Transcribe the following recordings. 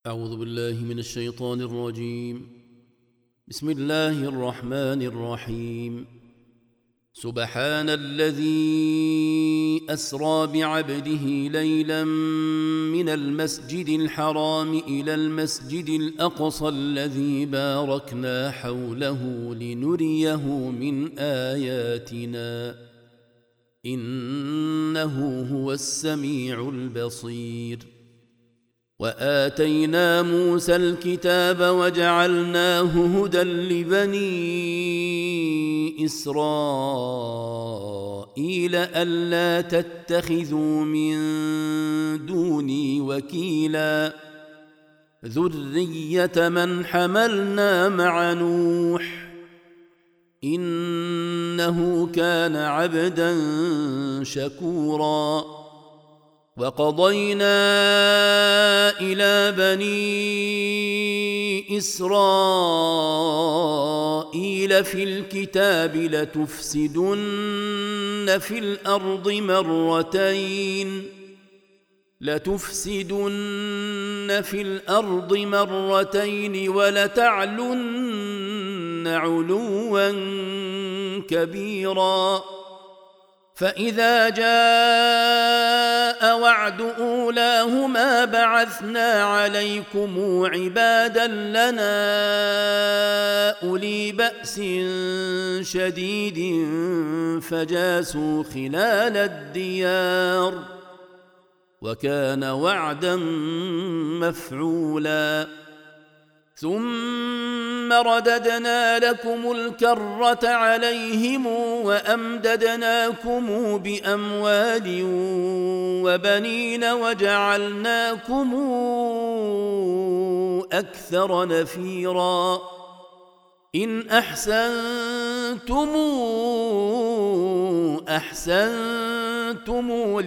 أعوذ بالله من الشيطان الرجيم. بسم الله الرحمن الرحيم. سبحان الذي أسرى بعبده ليلا من المسجد الحرام إلى المسجد الأقصى الذي باركنا حوله لنريه من آياتنا إنه هو السميع البصير. وآتينا موسى الكتاب وجعلناه هدى لبني إسرائيل ألا تتخذوا من دوني وكيلا ذرية من حملنا مع نوح إنه كان عبدا شكورا. وقضينا إلى بني إسرائيل في الكتاب لتفسدن في الأرض مرتين ولتعلن علوا كبيرا. فإذا جاء وعد أولاهما بعثنا عليكم عبادا لنا أولي بأس شديد فجاسوا خلال الديار وكان وعدا مفعولا. ثم رددنا لكم الكرة عليهم وأمددناكم بأموال وبنين وجعلناكم أكثر نفيرا. إن أحسنتم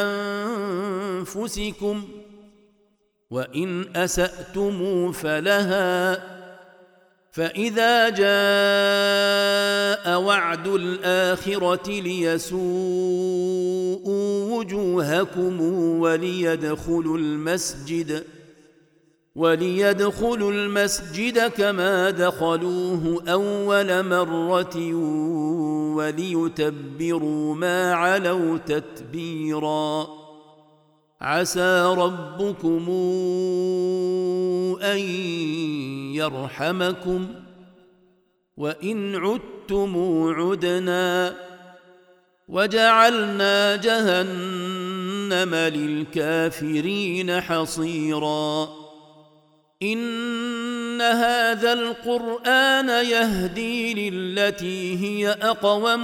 لأنفسكم وإن أسأتم فلها. فإذا جاء وعد الآخرة ليسوءوا وجوهكم وليدخلوا المسجد كما دخلوه أول مرة وليتبروا ما علوا تتبيرا. عسى ربكم أن يرحمكم وإن عدتم عدنا وجعلنا جهنم للكافرين حصيرا. إن هذا القرآن يهدي للتي هي أقوم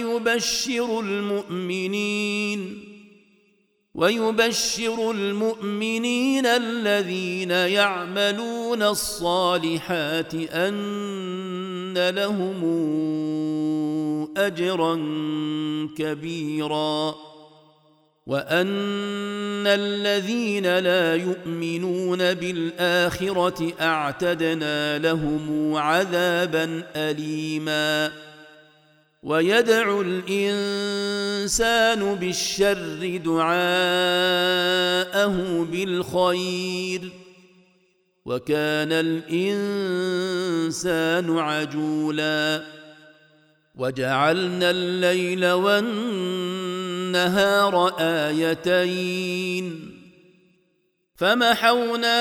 ويبشر المؤمنين الذين يعملون الصالحات أن لهم أجرا كبيرا وأن الذين لا يؤمنون بالآخرة أعتدنا لهم عذابا أليما. ويدعو الإنسان بالشر دعاءه بالخير وكان الإنسان عجولا. وجعلنا الليل والنهار آيتين فمحونا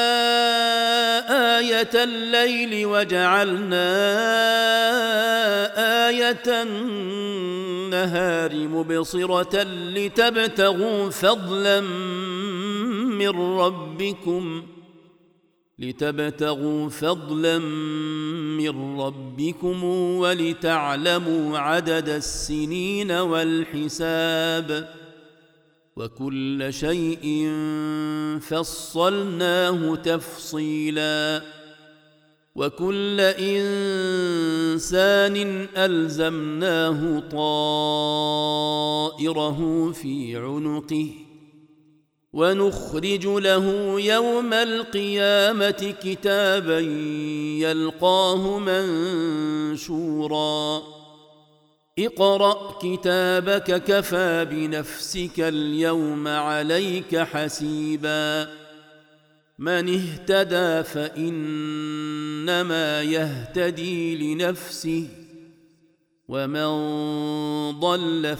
آية الليل وجعلنا آية النهار مبصرة لتبتغوا فضلا من ربكم ولتعلموا عدد السنين والحساب وكل شيء فصلناه تفصيلا. وكل إنسان ألزمناه طائره في عنقه ونخرج له يوم القيامة كتابا يلقاه منشورا. اقرأ كتابك كفى بنفسك اليوم عليك حسيبا من اهتدى فإنما يهتدي لنفسه ومن ضل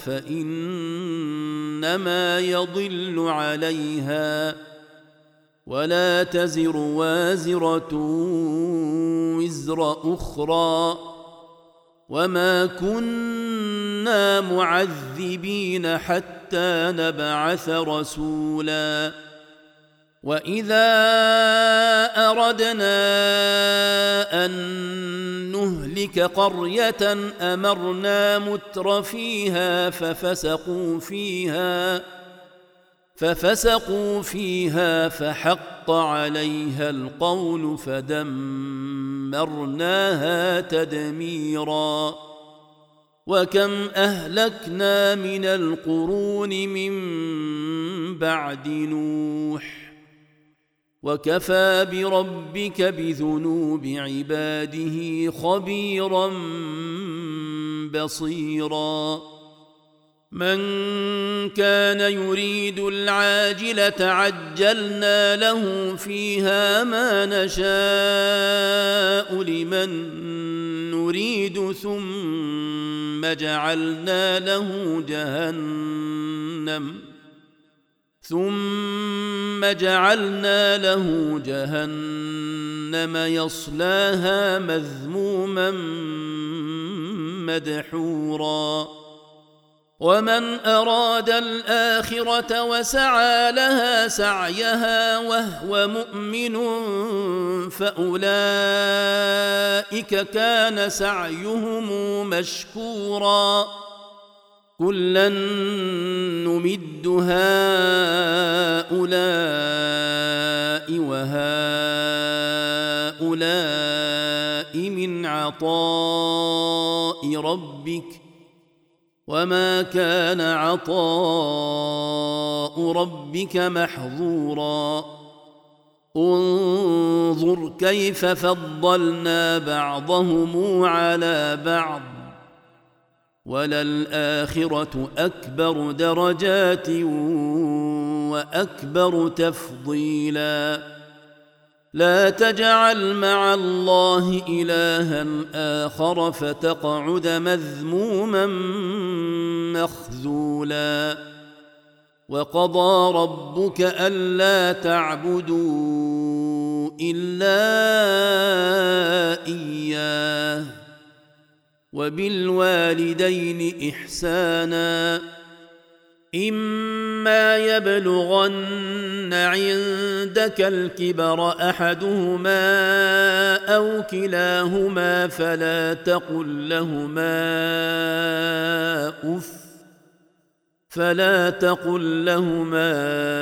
فإنما يضل عليها ولا تزر وازرة وزر أخرى وما كنا معذبين حتى نبعث رسولا وإذا أردنا أن نهلك قرية أمرنا متر فيها ففسقوا فيها فحق عليها القول فدمرناها تدميرا وكم أهلكنا من القرون من بعد نوح وكفى بربك بذنوب عباده خبيرا بصيرا من كان يريد العاجلة عجلنا له فيها ما نشاء لمن نريد ثم جعلنا له جهنم يصلاها مذموما مدحورا ومن أراد الآخرة وسعى لها سعيها وهو مؤمن فأولئك كان سعيهم مشكورا كلا نمد هؤلاء وهؤلاء من عطاء ربك وما كان عطاء ربك محظورا انظر كيف فضلنا بعضهم على بعض وللآخرة أكبر درجات وأكبر تفضيلا لا تجعل مع الله إلها آخر فتقعد مذموما مخذولا وقضى ربك ألا تعبدوا إلا إياه وبالوالدين إحسانا إما يبلغن عندك الكبر أحدهما أو كلاهما فلا تقل لهما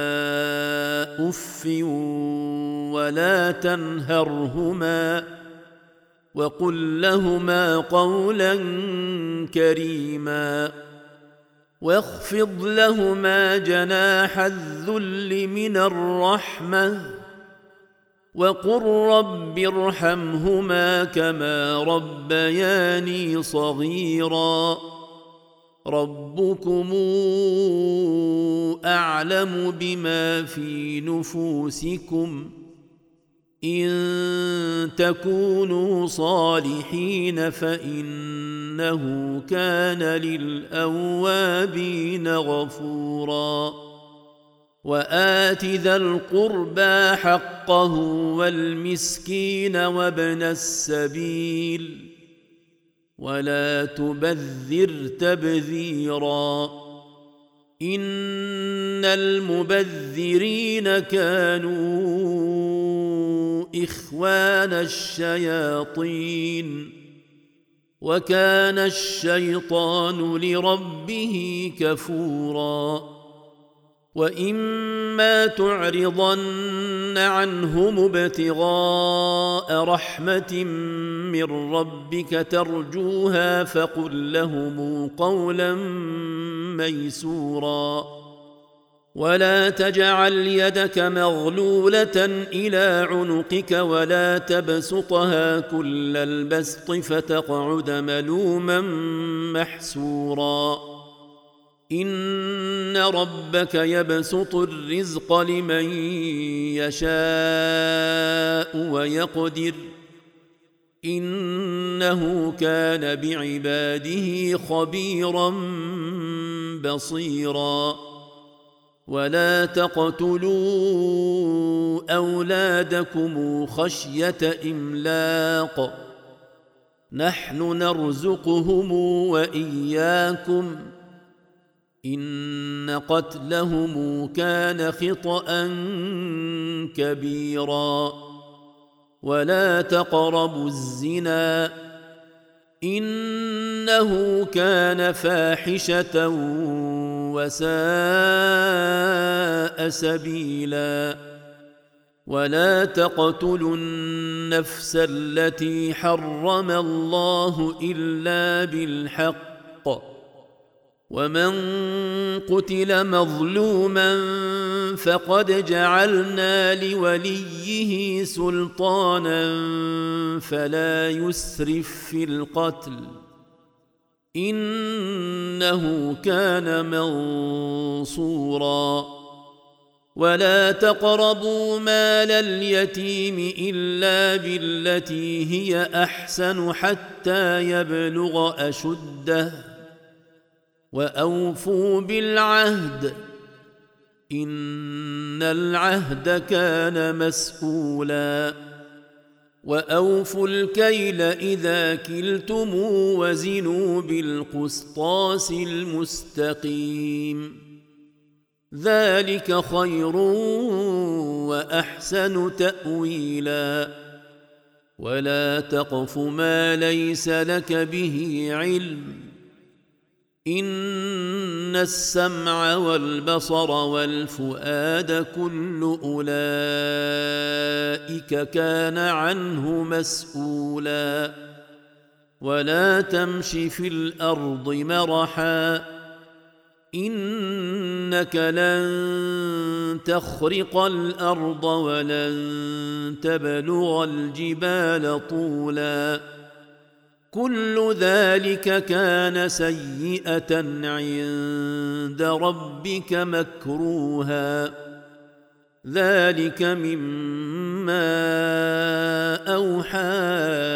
أف ولا تنهرهما وقل لهما قولا كريما واخفض لهما جناح الذل من الرحمة وقل رب ارحمهما كما ربياني صغيرا ربكم أعلم بما في نفوسكم إن تكونوا صالحين فإنه كان للأوابين غفورا وآت ذا القربى حقه والمسكين وابن السبيل ولا تبذر تبذيرا إن المبذرين كانوا إخوان الشياطين وكان الشيطان لربه كفورا وإما تعرضن عنهم ابتغاء رحمة من ربك ترجوها فقل لهم قولا ميسورا ولا تجعل يدك مغلولة إلى عنقك ولا تبسطها كل البسط فتقعد ملوما محسورا إن ربك يبسط الرزق لمن يشاء ويقدر إنه كان بعباده خبيرا بصيرا ولا تقتلوا أولادكم خشية إملاق نحن نرزقهم وإياكم إن قتلهم كان خطأ كبيرا ولا تقربوا الزنا إنه كان فاحشة وساء سبيلا ولا تقتلوا النفس التي حرم الله إلا بالحق ومن قتل مظلوما فقد جعلنا لوليه سلطانا فلا يسرف في القتل إنه كان منصورا ولا تقربوا مال اليتيم إلا بالتي هي أحسن حتى يبلغ أشده وأوفوا بالعهد إن العهد كان مسؤولا وأوفوا الكيل إذا كلتم وزنوا بالقسطاس المستقيم ذلك خير وأحسن تأويلا ولا تقف ما ليس لك به علم إن السمع والبصر والفؤاد كل أولئك كان عنه مسؤولا ولا تمش في الأرض مرحا إنك لن تخرق الأرض ولن تبلغ الجبال طولا كل ذلك كان سيئة عند ربك مكروها ذلك مما أوحى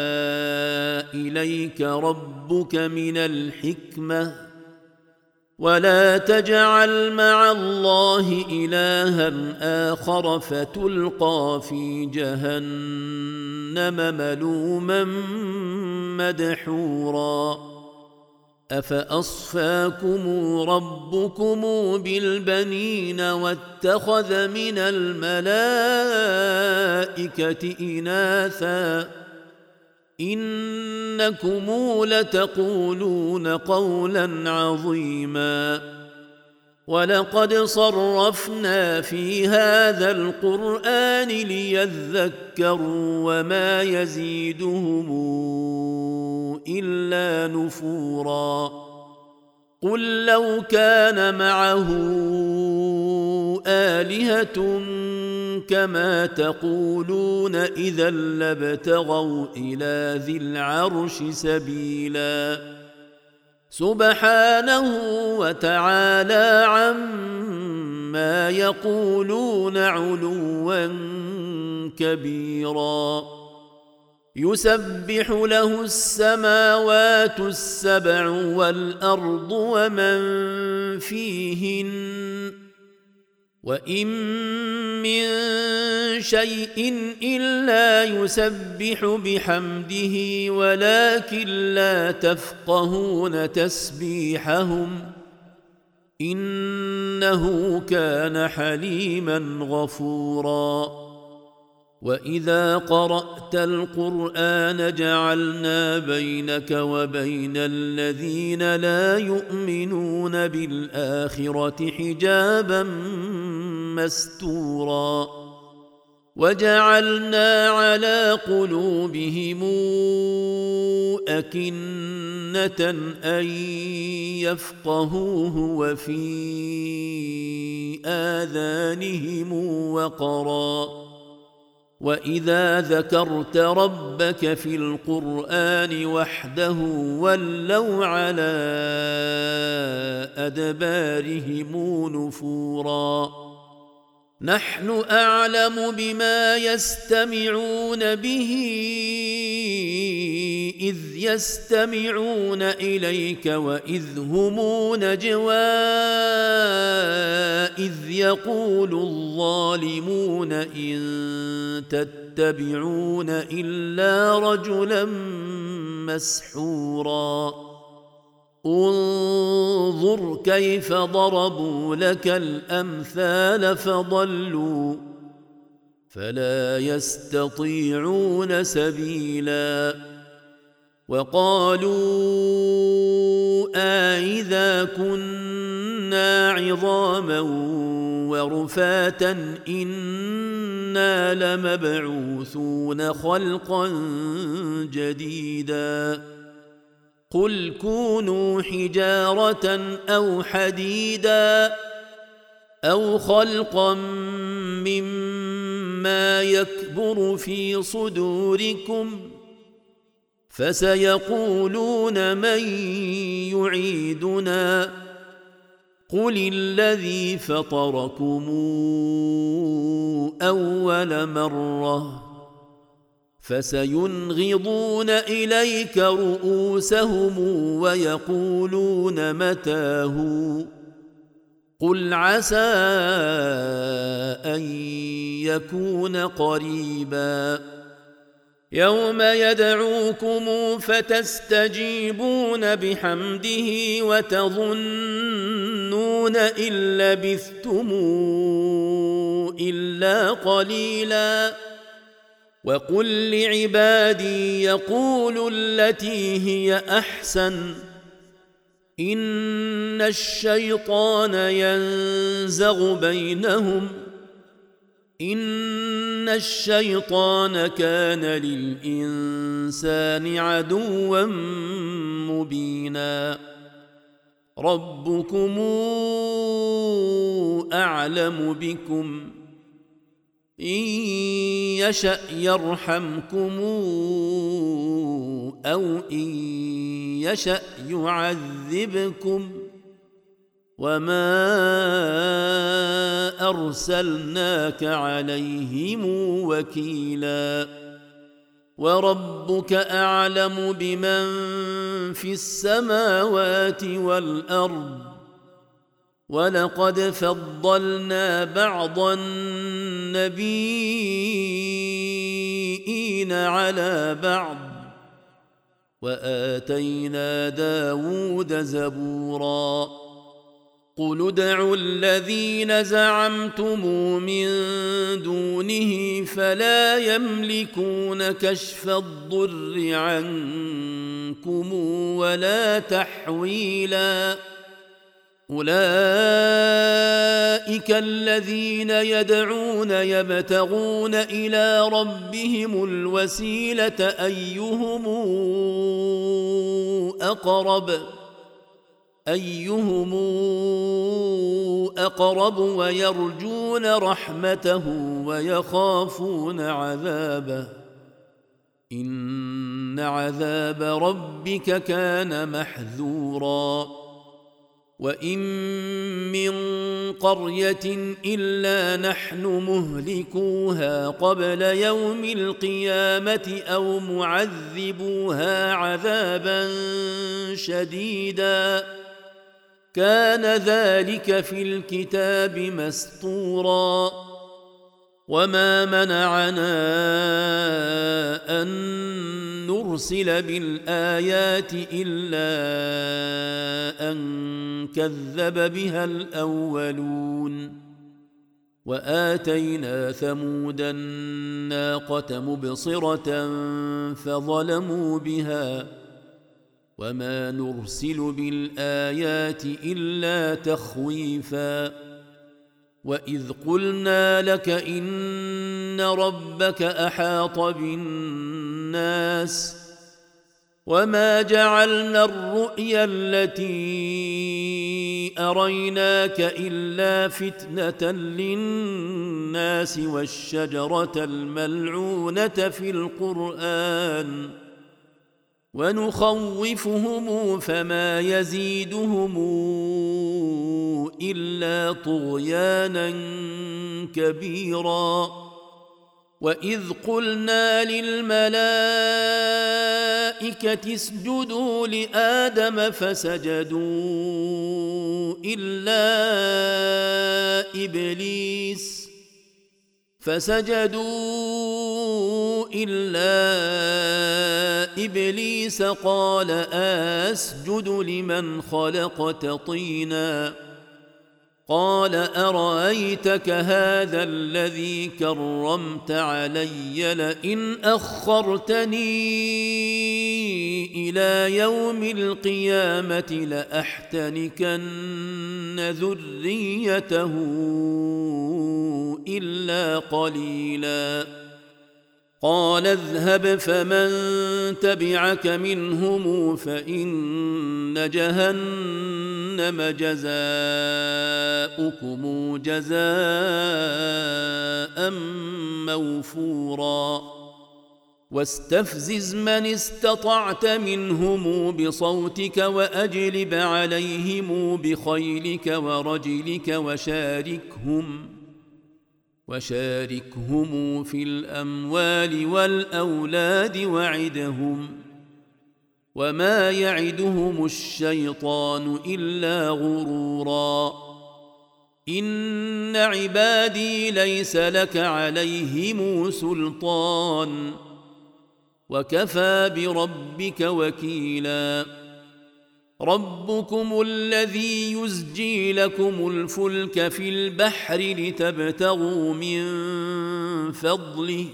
إليك ربك من الحكمة ولا تجعل مع الله إلها آخر فتلقى في جهنم ملوما مدحورا أفأصفاكم ربكم بالبنين واتخذ من الملائكة إناثا إنكم لتقولون قولا عظيما ولقد صرفنا في هذا القرآن ليذكروا وما يزيدهم إلا نفورا قل لو كان معه آلهة كما تقولون إذا لابتغوا إلى ذي العرش سبيلا سبحانه وتعالى عما يقولون علوا كبيرا يسبح له السماوات السبع والأرض ومن فيهن وإن من شيء إلا يسبح بحمده ولكن لا تفقهون تسبيحهم إنه كان حليما غفورا وإذا قرأت القرآن جعلنا بينك وبين الذين لا يؤمنون بالآخرة حجابا مستورا وجعلنا على قلوبهم أكنة أن يفقهوه وفي آذانهم وقرا وإذا ذكرت ربك في القرآن وحده ولوا على أدبارهم نفورا نحن أعلم بما يستمعون به إذ يستمعون إليك وإذ هم نجوى إذ يقول الظالمون إن تتبعون إلا رجلا مسحورا انظر كيف ضربوا لك الأمثال فضلوا فلا يستطيعون سبيلا وقالوا أإذا كنا عظاما ورفاتا إنا لمبعوثون خلقا جديدا قل كونوا حجارة أو حديدا أو خلقا مما يكبر في صدوركم فسيقولون من يعيدنا قل الذي فطركم أول مرة فسينغضون إليك رؤوسهم ويقولون متاه قل عسى أن يكون قريبا يوم يدعوكم فتستجيبون بحمده وتظنون إن لبثتم إلا قليلا وقل لعبادي يقولوا التي هي أحسن إن الشيطان ينزغ بينهم إن الشيطان كان للإنسان عدوا مبينا ربكم أعلم بكم إن يشأ يرحمكم أو إن يشأ يعذبكم وما أرسلناك عليهم وكيلا وربك أعلم بمن في السماوات والأرض ولقد فضلنا بعض النبيين على بعض وآتينا داود زبورا قل ادعوا الذين زعمتم من دونه فلا يملكون كشف الضر عنكم ولا تحويلا أولئك الذين يدعون يبتغون إلى ربهم الوسيلة أيهم أقرب ويرجون رحمته ويخافون عذابه إن عذاب ربك كان محذورا وإن من قرية إلا نحن مهلكوها قبل يوم القيامة أو معذبوها عذابا شديدا كان ذلك في الكتاب مسطورا وما منعنا أن نرسل بالآيات إلا أن كذب بها الأولون وآتينا ثمود الناقة مبصرة فظلموا بها وما نرسل بالآيات إلا تخويفا وإذ قلنا لك إن ربك أحاط بالناس وما جعلنا الرؤيا التي أريناك إلا فتنة للناس والشجرة الملعونة في القرآن ونخوفهم فما يزيدهم إلا طغيانا كبيرا وإذ قلنا للملائكة اسجدوا لآدم فسجدوا إلا إبليس قال أسجد لمن خلقت طينا قال أرأيتك هذا الذي كرمت علي لئن أخرتني إلى يوم القيامة لأحتنكن ذريته إلا قليلا قال اذهب فمن تبعك منهم فإن جهنم جزاؤكم جزاء موفورا واستفزز من استطعت منهم بصوتك وأجلب عليهم بخيلك ورجلك وشاركهم في الأموال والأولاد وعدهم وما يعدهم الشيطان إلا غرورا إن عبادي ليس لك عليهم سلطان وكفى بربك وكيلا ربكم الذي يزجي لكم الفلك في البحر لتبتغوا من فضله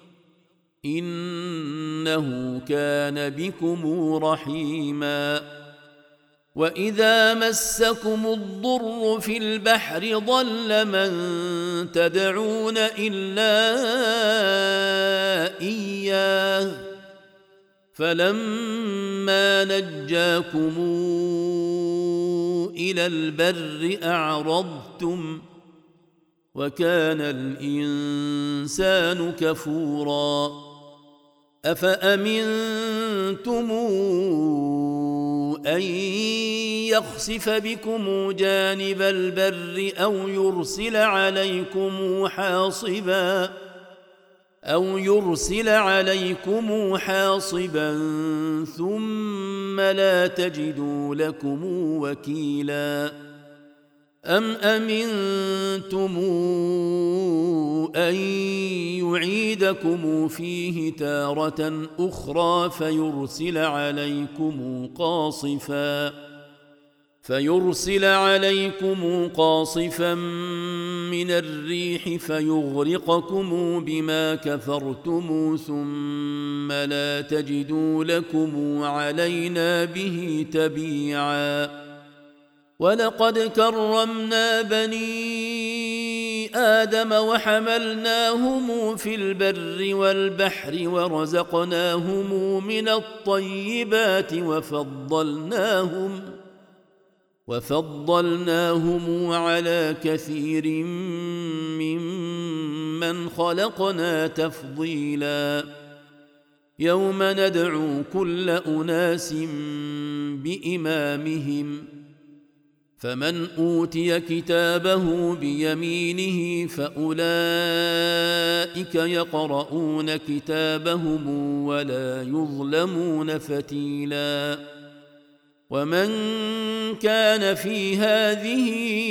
إنه كان بكم رحيما وإذا مسكم الضر في البحر ضل من تدعون إلا إياه فلما نجاكم إلى البر أعرضتم وكان الإنسان كفورا أفأمنتم أن يخسف بكم جانب البر أو يرسل عليكم حاصبا ثم لا تجدوا لكم وكيلا أم أمنتم أن يعيدكم فيه تارة أخرى فيرسل عليكم قاصفا من الريح فيغرقكم بما كفرتم ثم لا تجدوا لكم علينا به تبيعا ولقد كرمنا بني آدم وحملناهم في البر والبحر ورزقناهم من الطيبات وفضلناهم على كثير ممن خلقنا تفضيلا يوم ندعو كل أناس بإمامهم فمن أوتي كتابه بيمينه فأولئك يقرؤون كتابهم ولا يظلمون فتيلا ومن كان في هذه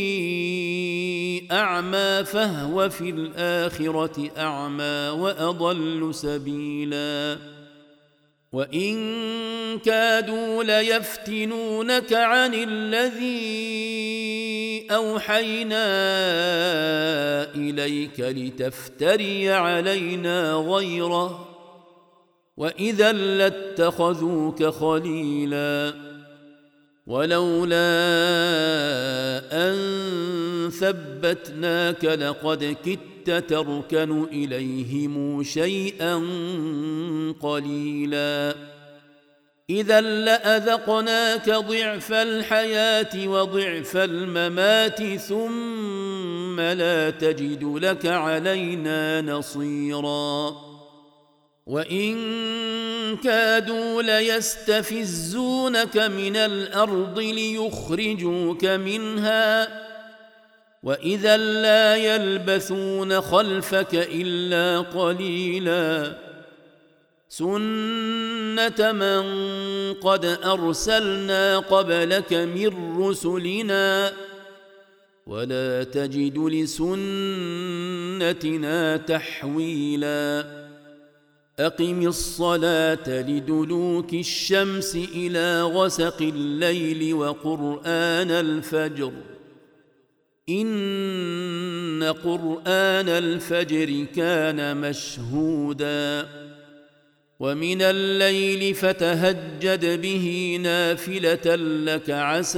أعمى فهو في الآخرة أعمى وأضل سبيلا وإن كادوا ليفتنونك عن الذي أوحينا إليك لتفتري علينا غيره وإذا لاتخذوك خليلا ولولا أن ثبتناك لقد كدت تركن إليهم شيئا قليلا إذا لأذقناك ضعف الحياة وضعف الممات ثم لا تجد لك علينا نصيرا وإن كادوا ليستفزونك من الأرض ليخرجوك منها وإذا لا يلبثون خلفك إلا قليلا سنة من قد أرسلنا قبلك من رسلنا ولا تجد لسنتنا تحويلا أقم الصلاة لدلوك الشمس إلى غسق الليل وقرآن الفجر إن قرآن الفجر كان مشهودا ومن الليل فتهجد به نافلة لك عسى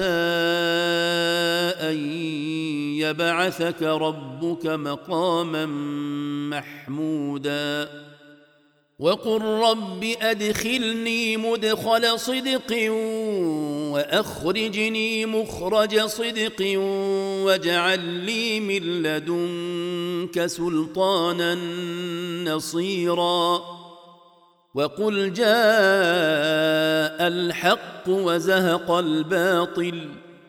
أن يبعثك ربك مقاما محمودا وقل رب أدخلني مدخل صدق وأخرجني مخرج صدق واجعل لي من لدنك سلطانا نصيرا وقل جاء الحق وزهق الباطل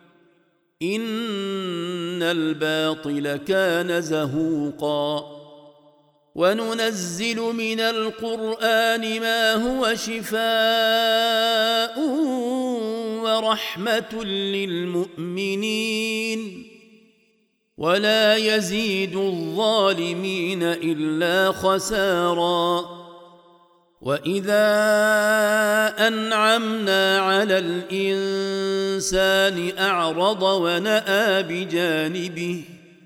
إن الباطل كان زهوقا وننزل من القرآن ما هو شفاء ورحمة للمؤمنين ولا يزيد الظالمين إلا خسارا وإذا أنعمنا على الإنسان أعرض ونأى بجانبه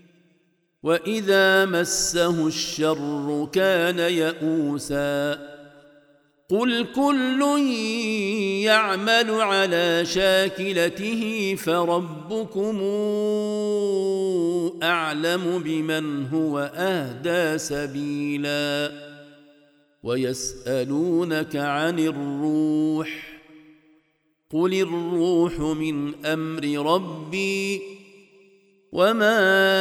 وإذا مسه الشر كان يئوسا قل كل يعمل على شاكلته فربكم أعلم بمن هو أهدى سبيلا ويسألونك عن الروح قل الروح من أمر ربي وما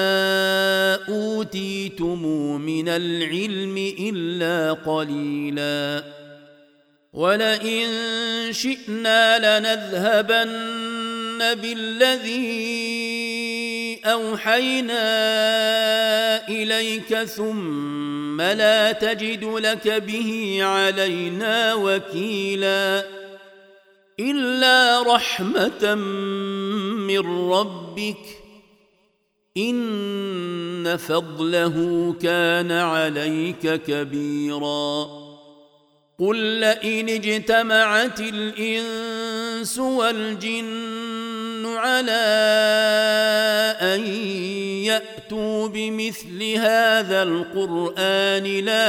أوتيتم من العلم إلا قليلا ولئن شئنا لنذهبن بالذي أوحينا إليك ثم لا تجد لك به علينا وكيلا إلا رحمة من ربك إن فضله كان عليك كبيرا قل لئن اجتمعت الإنس والجن على أن يأتوا بمثل هذا القرآن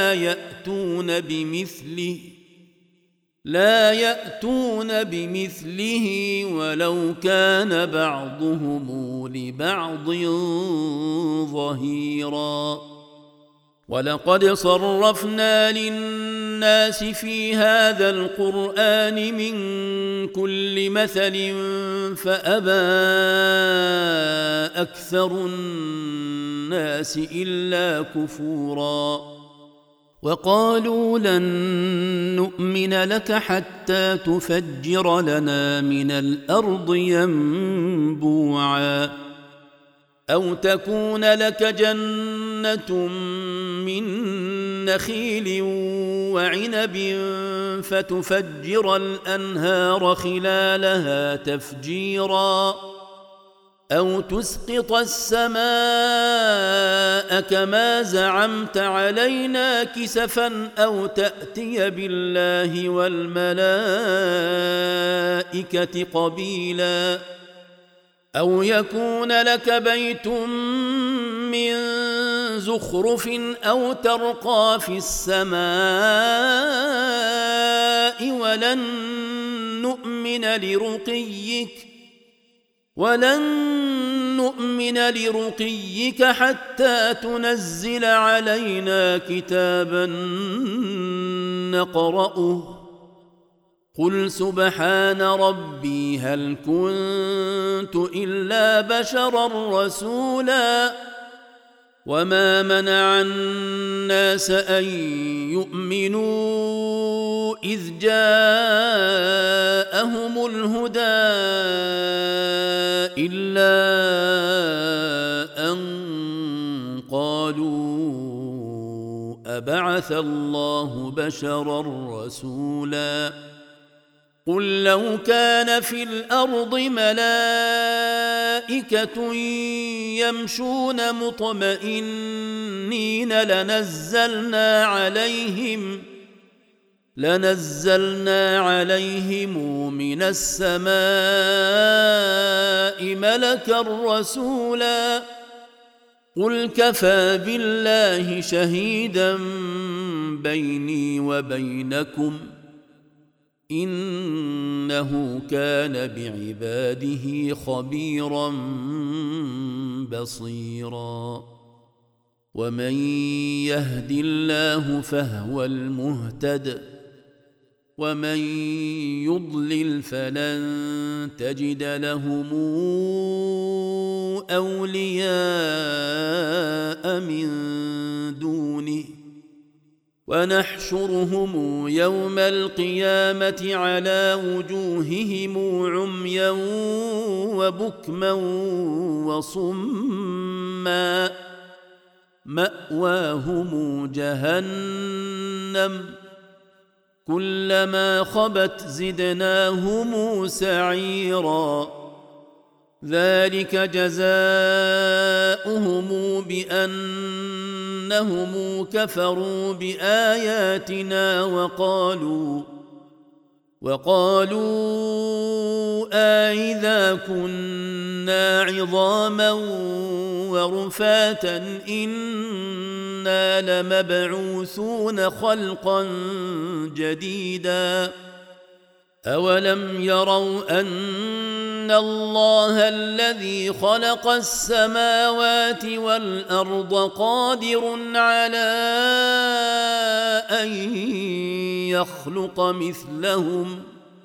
لا يأتون بمثله ولو كان بعضهم لبعض ظهيرا ولقد صرفنا للناس في هذا القرآن من كل مثل فأبى أكثر الناس إلا كفورا وقالوا لن نؤمن لك حتى تفجر لنا من الأرض ينبوعا أو تكون لك جنة من نخيل وعنب فتفجر الأنهار خلالها تفجيرا أو تسقط السماء كما زعمت علينا كسفا أو تأتي بالله والملائكة قبيلا أو يكون لك بيت من زخرف أو ترقى في السماء ولن نؤمن لرقيك حتى تنزل علينا كتابا نقرأه قل سبحان ربي هل كنت إلا بشرا رسولا وما منع الناس أن يؤمنوا إذ جاءهم الهدى إلا أن قالوا أبعث الله بشرا رسولا قل لو كان في الأرض ملائكة يمشون مطمئنين لنزلنا عليهم من السماء ملكا رسولا قل كفى بالله شهيدا بيني وبينكم إنه كان بعباده خبيرا بصيرا ومن يهد الله فهو المهتد ومن يضلل فلن تجد لهم أولياء من دونه ونحشرهم يوم القيامة على وجوههم عميا وبكما وصما مأواهم جهنم كلما خبت زدناهم سعيرا ذلك جزاؤهم بأنهم كفروا بآياتنا وقالوا أإذا كنا عظاما ورفاتا إنا لمبعوثون خلقا جديدا أولم يروا أن الله الذي خلق السماوات والأرض قادر على أن يخلق مثلهم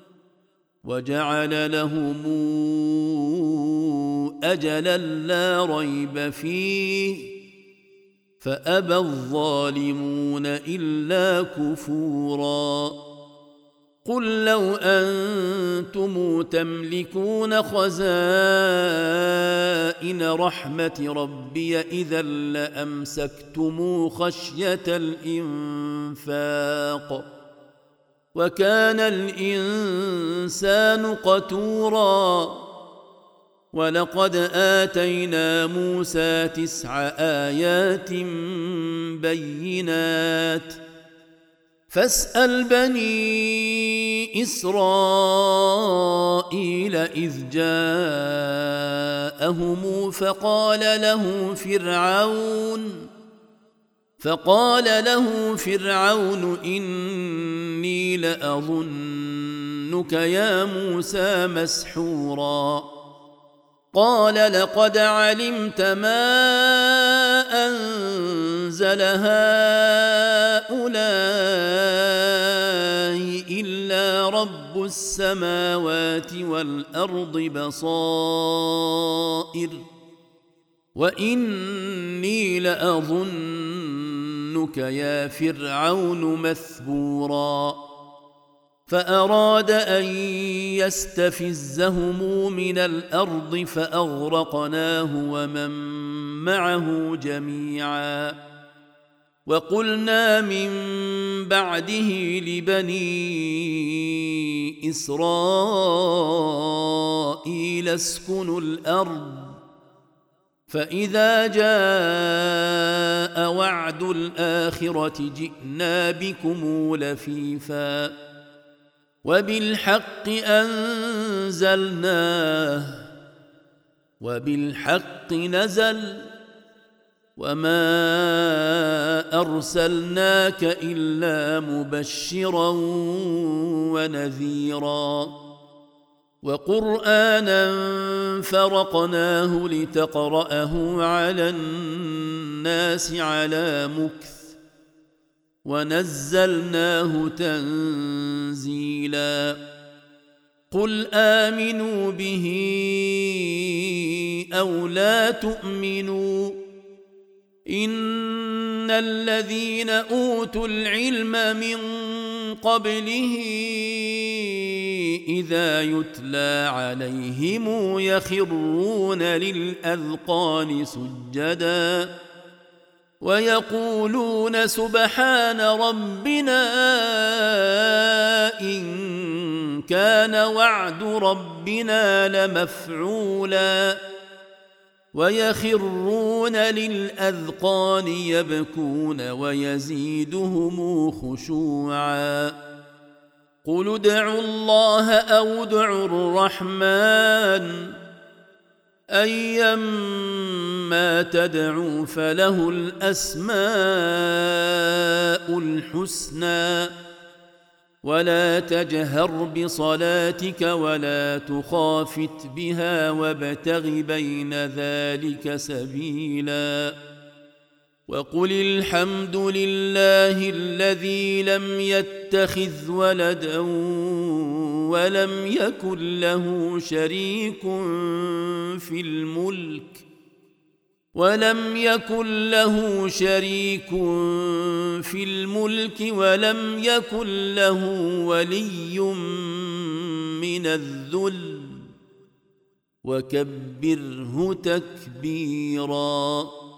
وجعل لهم أجلا لا ريب فيه فأبى الظالمون إلا كفورا قل لو أنتم تملكون خزائن رحمة ربي إذا لأمسكتم خشية الإنفاق وكان الإنسان قتورا ولقد آتينا موسى 9 آيات بينات فاسأل بني إسرائيل إذ جاءهم فقال له فرعون إني لأظنك يا موسى مسحورا قال لقد علمت ما أنزل هؤلاء إلا رب السماوات والأرض بصائر وإني لأظنك يا فرعون مثبورا فأراد أن يستفزهم من الأرض فأغرقناه ومن معه جميعا وقلنا من بعده لبني إسرائيل اسكنوا الأرض فإذا جاء وعد الآخرة جئنا بكم لفيفا وبالحق أنزلناه وبالحق نزل وما أرسلناك إلا مبشرا ونذيرا وقرآنا فرقناه لتقرأه على الناس على مكث ونزلناه تنزيلا قل آمنوا به أو لا تؤمنوا إن الذين أوتوا العلم من قبله إذا يتلى عليهم يخرون للأذقان سجدا ويقولون سبحان ربنا إن كان وعد ربنا لمفعولا ويخرون للأذقان يبكون ويزيدهم خشوعا قل ادعوا الله أو ادعوا الرحمن أيما تدعوا فله الأسماء الحسنى ولا تجهر بصلاتك ولا تخافت بها وابتغ بين ذلك سبيلا وقل الحمد لله الذي لم يتخذ ولدا ولم يكن له شريك في الملك ولم يكن له ولي من الذل وكبره تكبيرا